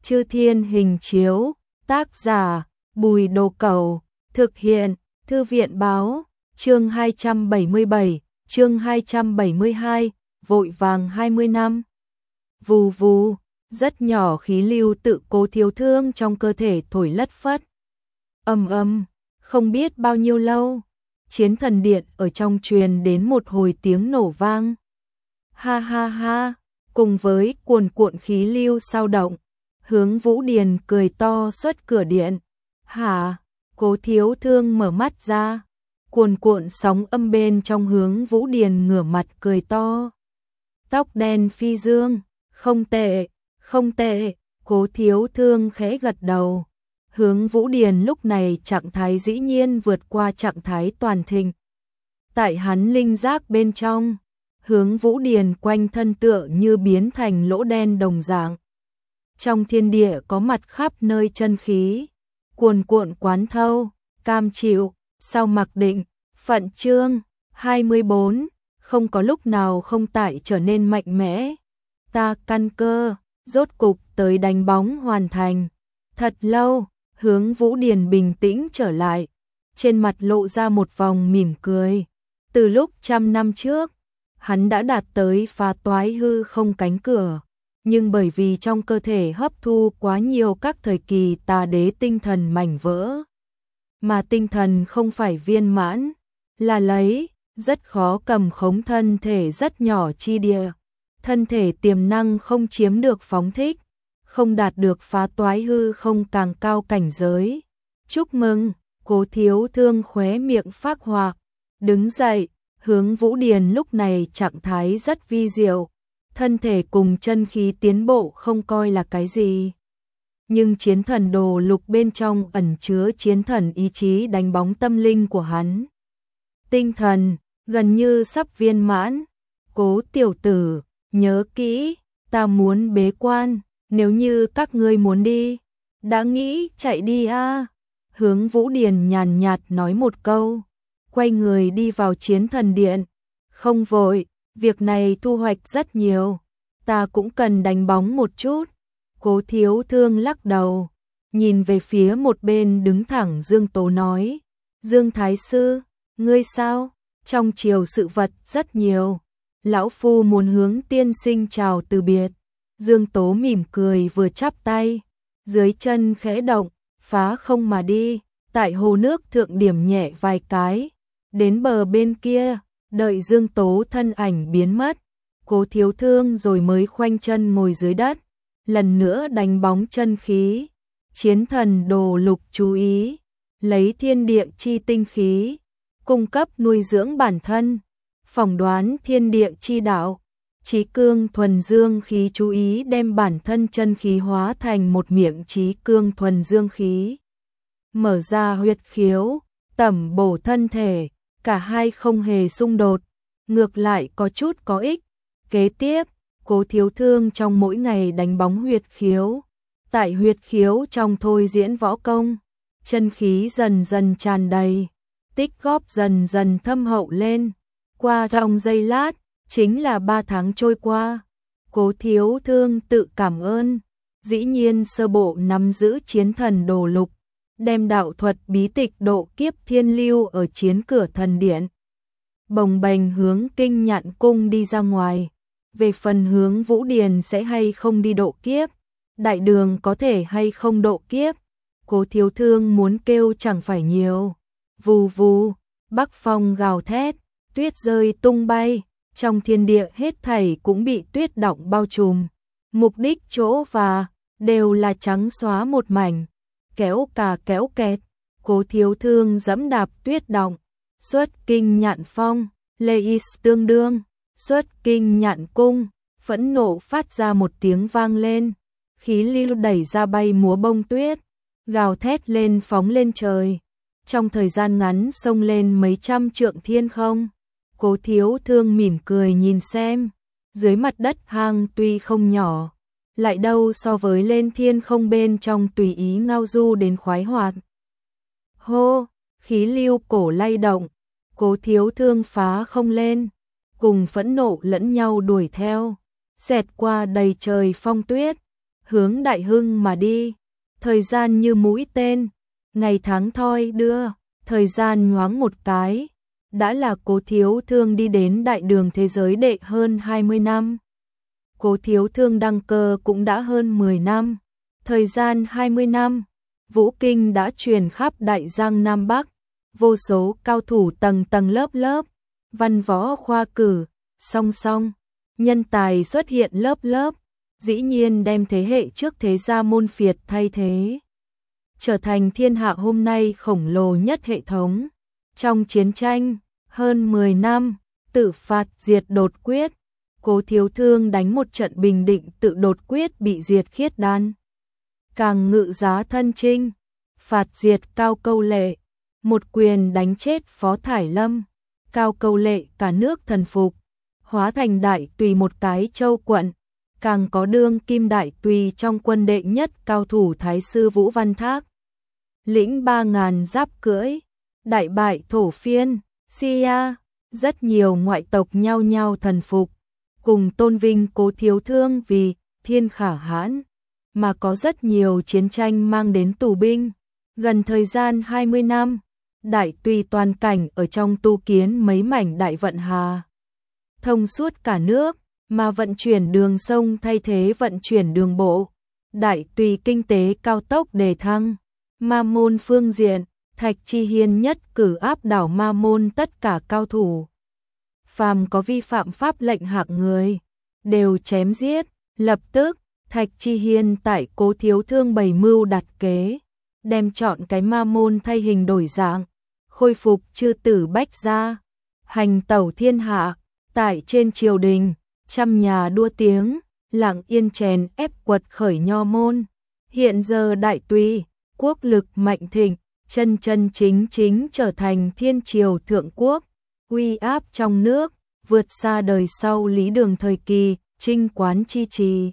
Chư Thiên Hình Chiếu, tác giả Bùi Đồ Cẩu, thực hiện Thư viện Báo, chương 277, chương 272, vội vàng 20 năm. Vù vù, rất nhỏ khí lưu tự Cố Thiếu Thương trong cơ thể thổi lất phất. Ầm ầm, không biết bao nhiêu lâu, Chiến Thần Điện ở trong truyền đến một hồi tiếng nổ vang. Ha ha ha, cùng với cuồn cuộn khí lưu sao động, Hướng Vũ Điền cười to xuất cửa điện. Hả? Cố Thiếu Thương mở mắt ra, cuồn cuộn sóng âm bên trong Hướng Vũ Điền ngửa mặt cười to. Tóc đen phi dương, không tệ, không tệ, Cố Thiếu Thương khẽ gật đầu. Hướng Vũ Điền lúc này trạng thái dĩ nhiên vượt qua trạng thái toàn thịnh. Tại hắn linh giác bên trong, Hướng Vũ Điền quanh thân tựa như biến thành lỗ đen đồng dạng. Trong thiên địa có mặt khắp nơi chân khí, cuồn cuộn quán thâu, cam chịu, sao mặc định, phận chương, 24, không có lúc nào không tại trở nên mạnh mẽ. Ta căn cơ, rốt cục tới đánh bóng hoàn thành. Thật lâu, Hướng Vũ Điền bình tĩnh trở lại, trên mặt lộ ra một vòng mỉm cười. Từ lúc 100 năm trước, hắn đã đạt tới phá toái hư không cánh cửa, nhưng bởi vì trong cơ thể hấp thu quá nhiều các thời kỳ tà đế tinh thần mảnh vỡ, mà tinh thần không phải viên mãn, là lấy, rất khó cầm khống thân thể rất nhỏ chi địa. Thân thể tiềm năng không chiếm được phóng thích, không đạt được phá toái hư không càng cao cảnh giới. Chúc mừng, Cố Thiếu Thương khóe miệng phác họa, đứng dậy. Hướng Vũ Điền lúc này trạng thái rất vi diệu, thân thể cùng chân khí tiến bộ không coi là cái gì. Nhưng chiến thần đồ lục bên trong ẩn chứa chiến thần ý chí đánh bóng tâm linh của hắn. Tinh thần, gần như sắp viên mãn. Cố tiểu tử, nhớ kỹ, ta muốn bế quan, nếu như các ngươi muốn đi, đã nghĩ chạy đi a. Hướng Vũ Điền nhàn nhạt nói một câu, quay người đi vào chiến thần điện. Không vội, việc này thu hoạch rất nhiều, ta cũng cần đánh bóng một chút. Cố Thiếu Thương lắc đầu, nhìn về phía một bên đứng thẳng Dương Tố nói, Dương Thái Sư, ngươi sao? Trong triều sự vật rất nhiều, lão phu muốn hướng tiên sinh chào từ biệt. Dương Tố mỉm cười vừa chắp tay, dưới chân khẽ động, phá không mà đi, tại hồ nước thượng điểm nhẹ vài cái. Đến bờ bên kia, đợi Dương Tố thân ảnh biến mất, Cố Thiếu Thương rồi mới khoanh chân ngồi dưới đất, lần nữa đánh bóng chân khí. Chiến thần đồ lục chú ý, lấy thiên địa chi tinh khí, cung cấp nuôi dưỡng bản thân, phỏng đoán thiên địa chi đạo. Chí cương thuần dương khí chú ý đem bản thân chân khí hóa thành một miệng chí cương thuần dương khí. Mở ra huyệt khiếu, tẩm bổ thân thể. Cả hai không hề xung đột, ngược lại có chút có ích. Kế tiếp, Cố Thiếu Thương trong mỗi ngày đánh bóng huyệt khiếu, tại huyệt khiếu trong thôi diễn võ công, chân khí dần dần tràn đầy, tích góp dần dần thâm hậu lên. Qua trong giây lát, chính là 3 tháng trôi qua. Cố Thiếu Thương tự cảm ơn, dĩ nhiên sơ bộ nắm giữ chiến thần đồ lục, đem đạo thuật bí tịch độ kiếp thiên lưu ở chiến cửa thần điện. Bồng bềnh hướng Kinh Nhạn Cung đi ra ngoài. Về phần Hướng Vũ Điền sẽ hay không đi độ kiếp, đại đường có thể hay không độ kiếp, Cố Thiếu Thương muốn kêu chẳng phải nhiều. Vù vù, bắc phong gào thét, tuyết rơi tung bay, trong thiên địa hết thảy cũng bị tuyết đọng bao trùm. Mục đích chỗ và đều là trắng xóa một mảnh. Kéo cả kéo kẹt, Cố Thiếu Thương dẫm đạp tuyết động, xuất Kinh Nhạn Phong, Leis tương đương, xuất Kinh Nhạn Cung, phẫn nộ phát ra một tiếng vang lên, khí lưu đẩy ra bay múa bông tuyết, gào thét lên phóng lên trời, trong thời gian ngắn xông lên mấy trăm trượng thiên không. Cố Thiếu Thương mỉm cười nhìn xem, dưới mặt đất hang tuy không nhỏ, lại đâu so với lên thiên không bên trong tùy ý ngao du đến khoái hoạt. Hô, khí lưu cổ lay động, Cố Thiếu Thương phá không lên, cùng phẫn nộ lẫn nhau đuổi theo, xẹt qua đầy trời phong tuyết, hướng Đại Hưng mà đi. Thời gian như mũi tên, ngày tháng thoi đưa, thời gian nhoáng một cái, đã là Cố Thiếu Thương đi đến đại đường thế giới đệ hơn 20 năm. Cố Thiếu Thương đăng cơ cũng đã hơn 10 năm, thời gian 20 năm, vũ kinh đã truyền khắp Đại Giang Nam Bắc, vô số cao thủ tầng tầng lớp lớp, văn võ khoa cử, song song, nhân tài xuất hiện lớp lớp, dĩ nhiên đem thế hệ trước thế gia môn phiệt thay thế, trở thành thiên hạ hôm nay khổng lồ nhất hệ thống. Trong chiến tranh, hơn 10 năm, tự phạt diệt đột quyết, Cố Thiếu Thương đánh một trận bình định tự đột quyết bị diệt khiết đan. Càng Ngự Giá thân chinh, phạt diệt Cao Câu Lệ, một quyền đánh chết Phó Thải Lâm, Cao Câu Lệ cả nước thần phục, hóa thành đại tùy một cái châu quận, càng có đương kim đại tùy trong quân đệ nhất cao thủ Thái sư Vũ Văn Thác. Lĩnh 3.000 giáp cưỡi, đại bại thổ phiên, Sia, rất nhiều ngoại tộc nhao nhao thần phục, cùng tôn vinh Cố Thiếu Thương vì thiên khả hãn, mà có rất nhiều chiến tranh mang đến tù binh. Gần thời gian 20 năm, đại tùy toàn cảnh ở trong tu kiến mấy mảnh đại vận hà, thông suốt cả nước, mà vận chuyển đường sông thay thế vận chuyển đường bộ. Đại tùy kinh tế cao tốc đề thăng, Ma Môn phương diện, Thạch Chi Hiên nhất cử áp đảo Ma Môn tất cả cao thủ. Phàm có vi phạm pháp lệnh hạng người, đều chém giết, lập tức, Thạch Chi Hiên tại Cố Thiếu Thương bày mưu đặt kế, đem chọn cái Ma Môn thay hình đổi dạng, khôi phục chư tử bách gia, hành tẩu thiên hạ, tại trên triều đình, trăm nhà đua tiếng, lặng yên chèn ép quật khởi Nho môn. Hiện giờ đại tùy, quốc lực mạnh thịnh, chân chân chính chính trở thành thiên triều thượng quốc, uy áp trong nước, vượt xa đời sau Lý Đường thời kỳ, Trinh Quán chi trì.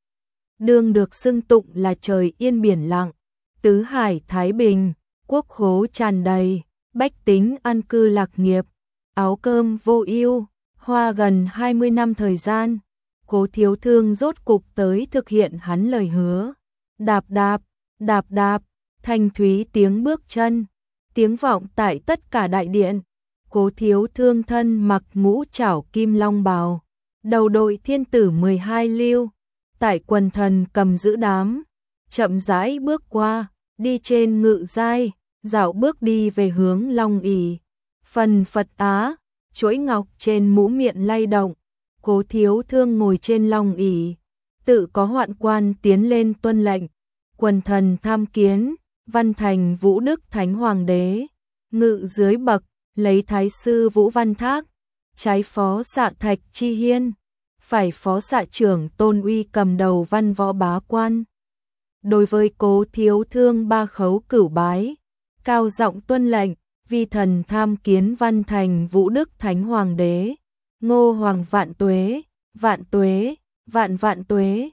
Đường được xưng tụng là trời yên biển lặng, tứ hải thái bình, quốc khố tràn đầy, bách tính an cư lạc nghiệp, áo cơm vô ưu. Hoa gần 20 năm thời gian, Cố Thiếu Thương rốt cục tới thực hiện hắn lời hứa. Đạp đạp, đạp đạp, thanh thúy tiếng bước chân, tiếng vọng tại tất cả đại điện. Cố Thiếu Thương thân mặc ngũ trảo kim long bào, đầu đội thiên tử 12 lưu, tại quần thần cầm giữ đám, chậm rãi bước qua, đi trên ngự giai, dạo bước đi về hướng Long ỷ. Phần Phật Á, chuỗi ngọc trên mũ miệng lay động, Cố Thiếu Thương ngồi trên Long ỷ, tự có hoạn quan tiến lên tuân lệnh, quần thần tham kiến, văn thành Vũ Đức Thánh Hoàng đế, ngự dưới bậc, lấy Thái sư Vũ Văn Thác, trái phó xạ Thạch Chi Hiên, phải phó xạ trưởng Tôn Uy cầm đầu văn võ bá quan. Đối với Cố Thiếu Thương ba khấu cửu bái, cao giọng tuân lệnh, vi thần tham kiến văn thành Vũ Đức Thánh Hoàng đế, Ngô Hoàng vạn tuế, vạn tuế, vạn vạn tuế.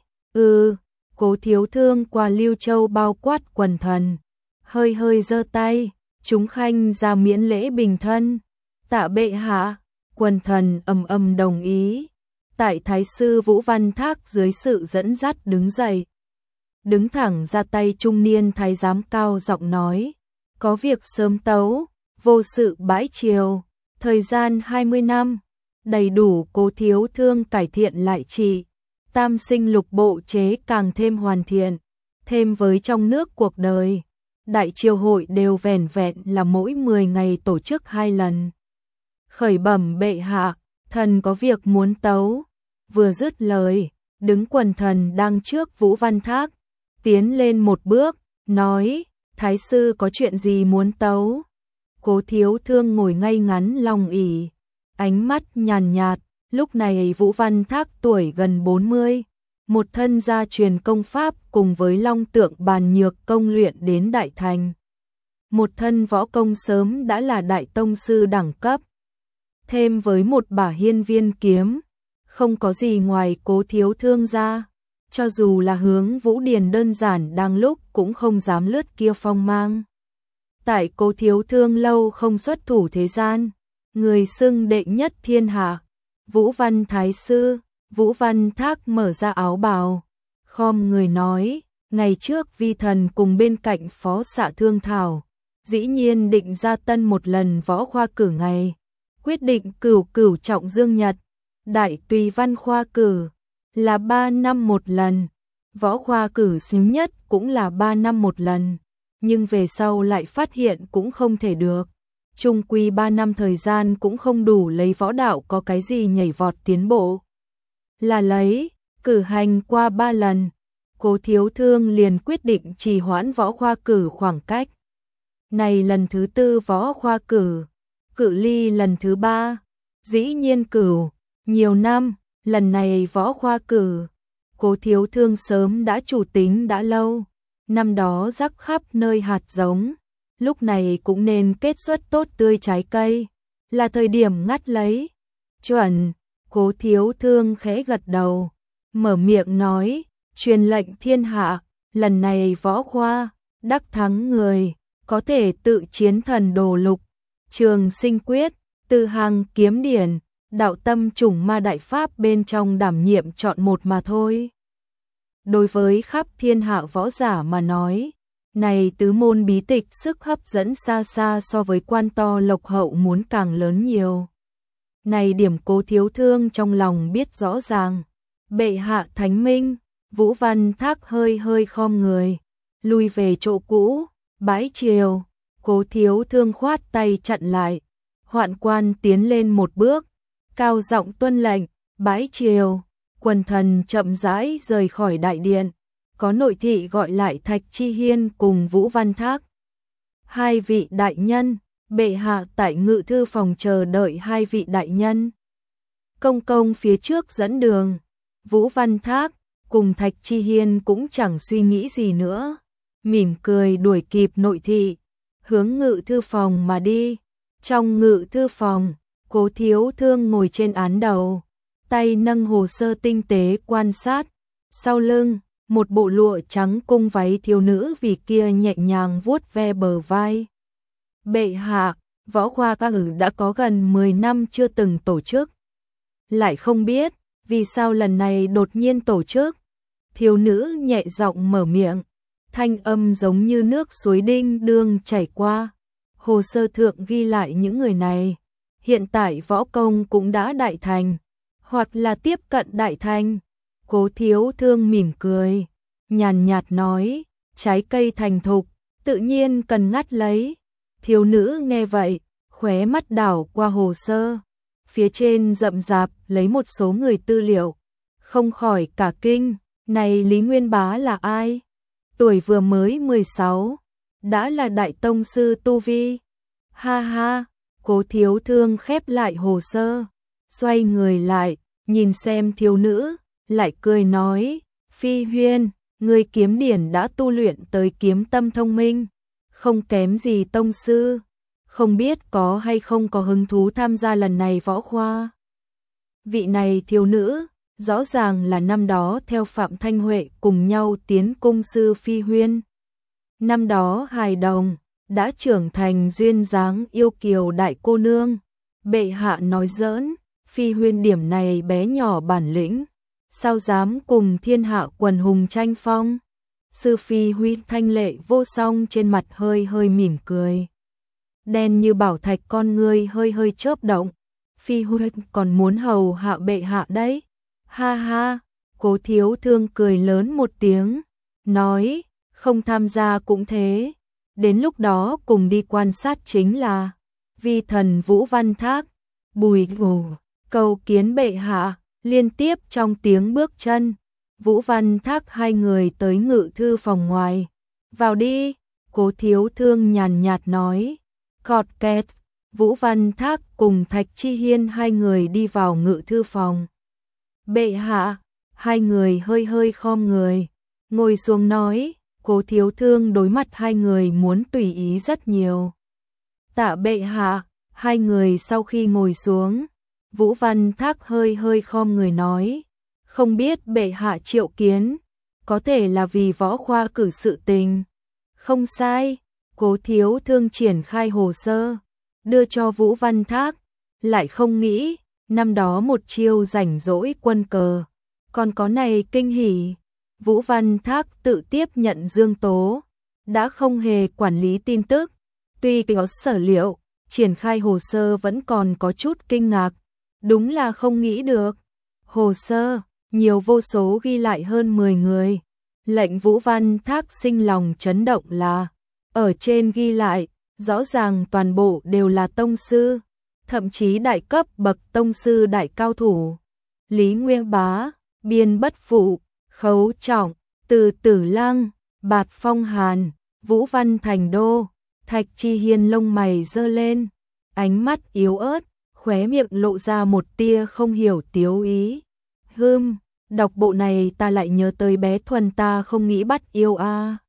Cố Thiếu Thương qua Lưu Châu bao quát quần thần, hơi hơi giơ tay, chúng khanh ra miễn lễ bình thân. Tạ bệ hạ, quần thần ầm ầm đồng ý. Tại Thái sư Vũ Văn Thác dưới sự dẫn dắt đứng dậy, đứng thẳng ra tay trung niên thái giám cao giọng nói, có việc sớm tấu, vô sự bãi triều, thời gian 20 năm, đầy đủ Cố Thiếu Thương cải thiện lại trị, tam sinh lục bộ chế càng thêm hoàn thiện, thêm với trong nước cuộc đời, đại triều hội đều vẻn vẹn là mỗi 10 ngày tổ chức 2 lần. Khởi bẩm bệ hạ, thần có việc muốn tấu. Vừa dứt lời, đứng quần thần đang trước Vũ Văn Thác, tiến lên một bước, nói, Thái sư có chuyện gì muốn tấu? Cố Thiếu Thương ngồi ngay ngắn Long ỷ, ánh mắt nhàn nhạt, lúc này Vũ Văn Thác tuổi gần 40, một thân gia truyền công pháp cùng với Long Tượng Bàn Nhược công luyện đến đại thành. Một thân võ công sớm đã là đại tông sư đẳng cấp. Thêm với một bả hiên viên kiếm, không có gì ngoài Cố Thiếu Thương ra, cho dù là Hướng Vũ Điền đơn giản đang lúc cũng không dám lướt kia phong mang. Tại Cố Thiếu Thương lâu không xuất thủ thế gian, người xưng đệ nhất thiên hạ, Vũ Văn Thái sư, Vũ Văn Thác mở ra áo bào, khom người nói, ngày trước vi thần cùng bên cạnh phó xạ thương thảo, dĩ nhiên định ra tân một lần võ khoa cử ngày, quyết định cửu trọng dương nhật, đại tùy văn khoa cử, là 3 năm một lần, võ khoa cử sớm nhất cũng là 3 năm một lần, nhưng về sau lại phát hiện cũng không thể được. Chung quy 3 năm thời gian cũng không đủ lấy võ đạo có cái gì nhảy vọt tiến bộ. Là lấy, cử hành qua 3 lần, Cố Thiếu Thương liền quyết định trì hoãn võ khoa cử khoảng cách. Này lần thứ 4 võ khoa cử, cự ly lần thứ 3, dĩ nhiên cửu, nhiều năm, lần này võ khoa cử, Cố Thiếu Thương sớm đã chủ tính đã lâu, năm đó rắc khắp nơi hạt giống, lúc này cũng nên kết xuất tốt tươi trái cây, là thời điểm ngắt lấy. Chuẩn, Cố Thiếu Thương khẽ gật đầu, mở miệng nói, truyền lệnh thiên hạ, lần này võ khoa, đắc thắng người, có thể tự chiến thần đồ lục, trường sinh quyết, từ hàng kiếm điển, đạo tâm chủng ma đại pháp bên trong đảm nhiệm chọn một mà thôi. Đối với khắp thiên hạ võ giả mà nói, này tứ môn bí tịch sức hấp dẫn xa xa so với quan to lộc hậu muốn càng lớn nhiều. Này điểm Cố Thiếu Thương trong lòng biết rõ ràng, bệ hạ thánh minh, Vũ Văn Thác hơi hơi khom người, lui về chỗ cũ, bái triều, Cố Thiếu Thương khoát tay chặn lại, Hoạn Quan tiến lên một bước, cao giọng tuân lệnh, bái triều, quần thần chậm rãi rời khỏi đại điện, có nội thị gọi lại Thạch Chi Hiên cùng Vũ Văn Thác. Hai vị đại nhân, bệ hạ tại ngự thư phòng chờ đợi hai vị đại nhân. Công công phía trước dẫn đường, Vũ Văn Thác cùng Thạch Chi Hiên cũng chẳng suy nghĩ gì nữa, mỉm cười đuổi kịp nội thị, hướng ngự thư phòng mà đi. Trong ngự thư phòng, Cố Thiếu Thương ngồi trên án đầu, tay nâng hồ sơ tinh tế quan sát, sau lưng, một bộ lụa trắng cung váy thiếu nữ vì kia nhẹ nhàng vuốt ve bờ vai. Bệ hạ, võ khoa ca cử đã có gần 10 năm chưa từng tổ chức. Lại không biết, vì sao lần này đột nhiên tổ chức. Thiếu nữ nhẹ giọng mở miệng, thanh âm giống như nước suối đinh đương chảy qua. Hồ sơ thượng ghi lại những người này, hiện tại võ công cũng đã đại thành, hoặc là tiếp cận đại thành. Cố Thiếu Thương mỉm cười, nhàn nhạt nói, trái cây thành thục, tự nhiên cần ngắt lấy. Thiếu nữ nghe vậy, khóe mắt đảo qua hồ sơ, phía trên rậm rạp lấy một số người tư liệu, không khỏi cả kinh, này Lý Nguyên Bá là ai? Tuổi vừa mới 16, đã là đại tông sư tu vi. Ha ha, Cố Thiếu Thương khép lại hồ sơ, xoay người lại, nhìn xem thiếu nữ, lại cười nói, Phi Huyên, người kiếm điển đã tu luyện tới kiếm tâm thông minh, không kém gì tông sư, không biết có hay không có hứng thú tham gia lần này võ khoa. Vị này thiếu nữ, rõ ràng là năm đó theo Phạm Thanh Huệ cùng nhau tiến cung sư Phi Huyên. Năm đó hài đồng, đã trưởng thành duyên dáng yêu kiều đại cô nương, bệ hạ nói giỡn, Phi Huyên điểm này bé nhỏ bản lĩnh, sao dám cùng thiên hạ quần hùng tranh phong. Sư Phi Huyên thanh lệ vô song trên mặt hơi hơi mỉm cười, đen như bảo thạch con ngươi hơi hơi chớp động. Phi Huyên còn muốn hầu hạ bệ hạ đấy. Ha ha, Cố Thiếu Thương cười lớn một tiếng, nói, không tham gia cũng thế, đến lúc đó cùng đi quan sát chính là vi thần Vũ Văn Thác. Bùi ngủ, cầu kiến bệ hạ. Liên tiếp trong tiếng bước chân, Vũ Văn Thác hai người tới ngự thư phòng ngoài. Vào đi, Cố Thiếu Thương nhàn nhạt nói. Cọt kẹt, Vũ Văn Thác cùng Thạch Chi Hiên hai người đi vào ngự thư phòng. Bệ hạ, hai người hơi hơi khom người, ngồi xuống nói. Cố Thiếu Thương đối mặt hai người muốn tùy ý rất nhiều. Tạ bệ hạ, hai người sau khi ngồi xuống, Vũ Văn Thác hơi hơi khom người nói, không biết bệ hạ triệu kiến, có thể là vì võ khoa cử sự tình. Không sai, Cố Thiếu Thương triển khai hồ sơ, đưa cho Vũ Văn Thác, lại không nghĩ, năm đó một chiêu rảnh rỗi quân cờ, còn có này kinh hỉ. Vũ Văn Thác tự tiếp nhận Dương Tố, đã không hề quản lý tin tức, tuy có sở liệu, triển khai hồ sơ vẫn còn có chút kinh ngạc, đúng là không nghĩ được. Hồ sơ, nhiều vô số ghi lại hơn 10 người. Lệnh Vũ Văn Thác sinh lòng chấn động là, ở trên ghi lại, rõ ràng toàn bộ đều là tông sư, thậm chí đại cấp bậc tông sư đại cao thủ. Lý Nguyên Bá, Biên Bất Phụ, Khấu Trọng, Từ Tử Lăng, Bạt Phong Hàn, Vũ Văn Thành Đô, Thạch Chi Hiên lông mày giơ lên, ánh mắt yếu ớt, khóe miệng lộ ra một tia không hiểu tiếu ý. Đọc bộ này ta lại nhớ tới bé Thuần ta không nghĩ bắt yêu a.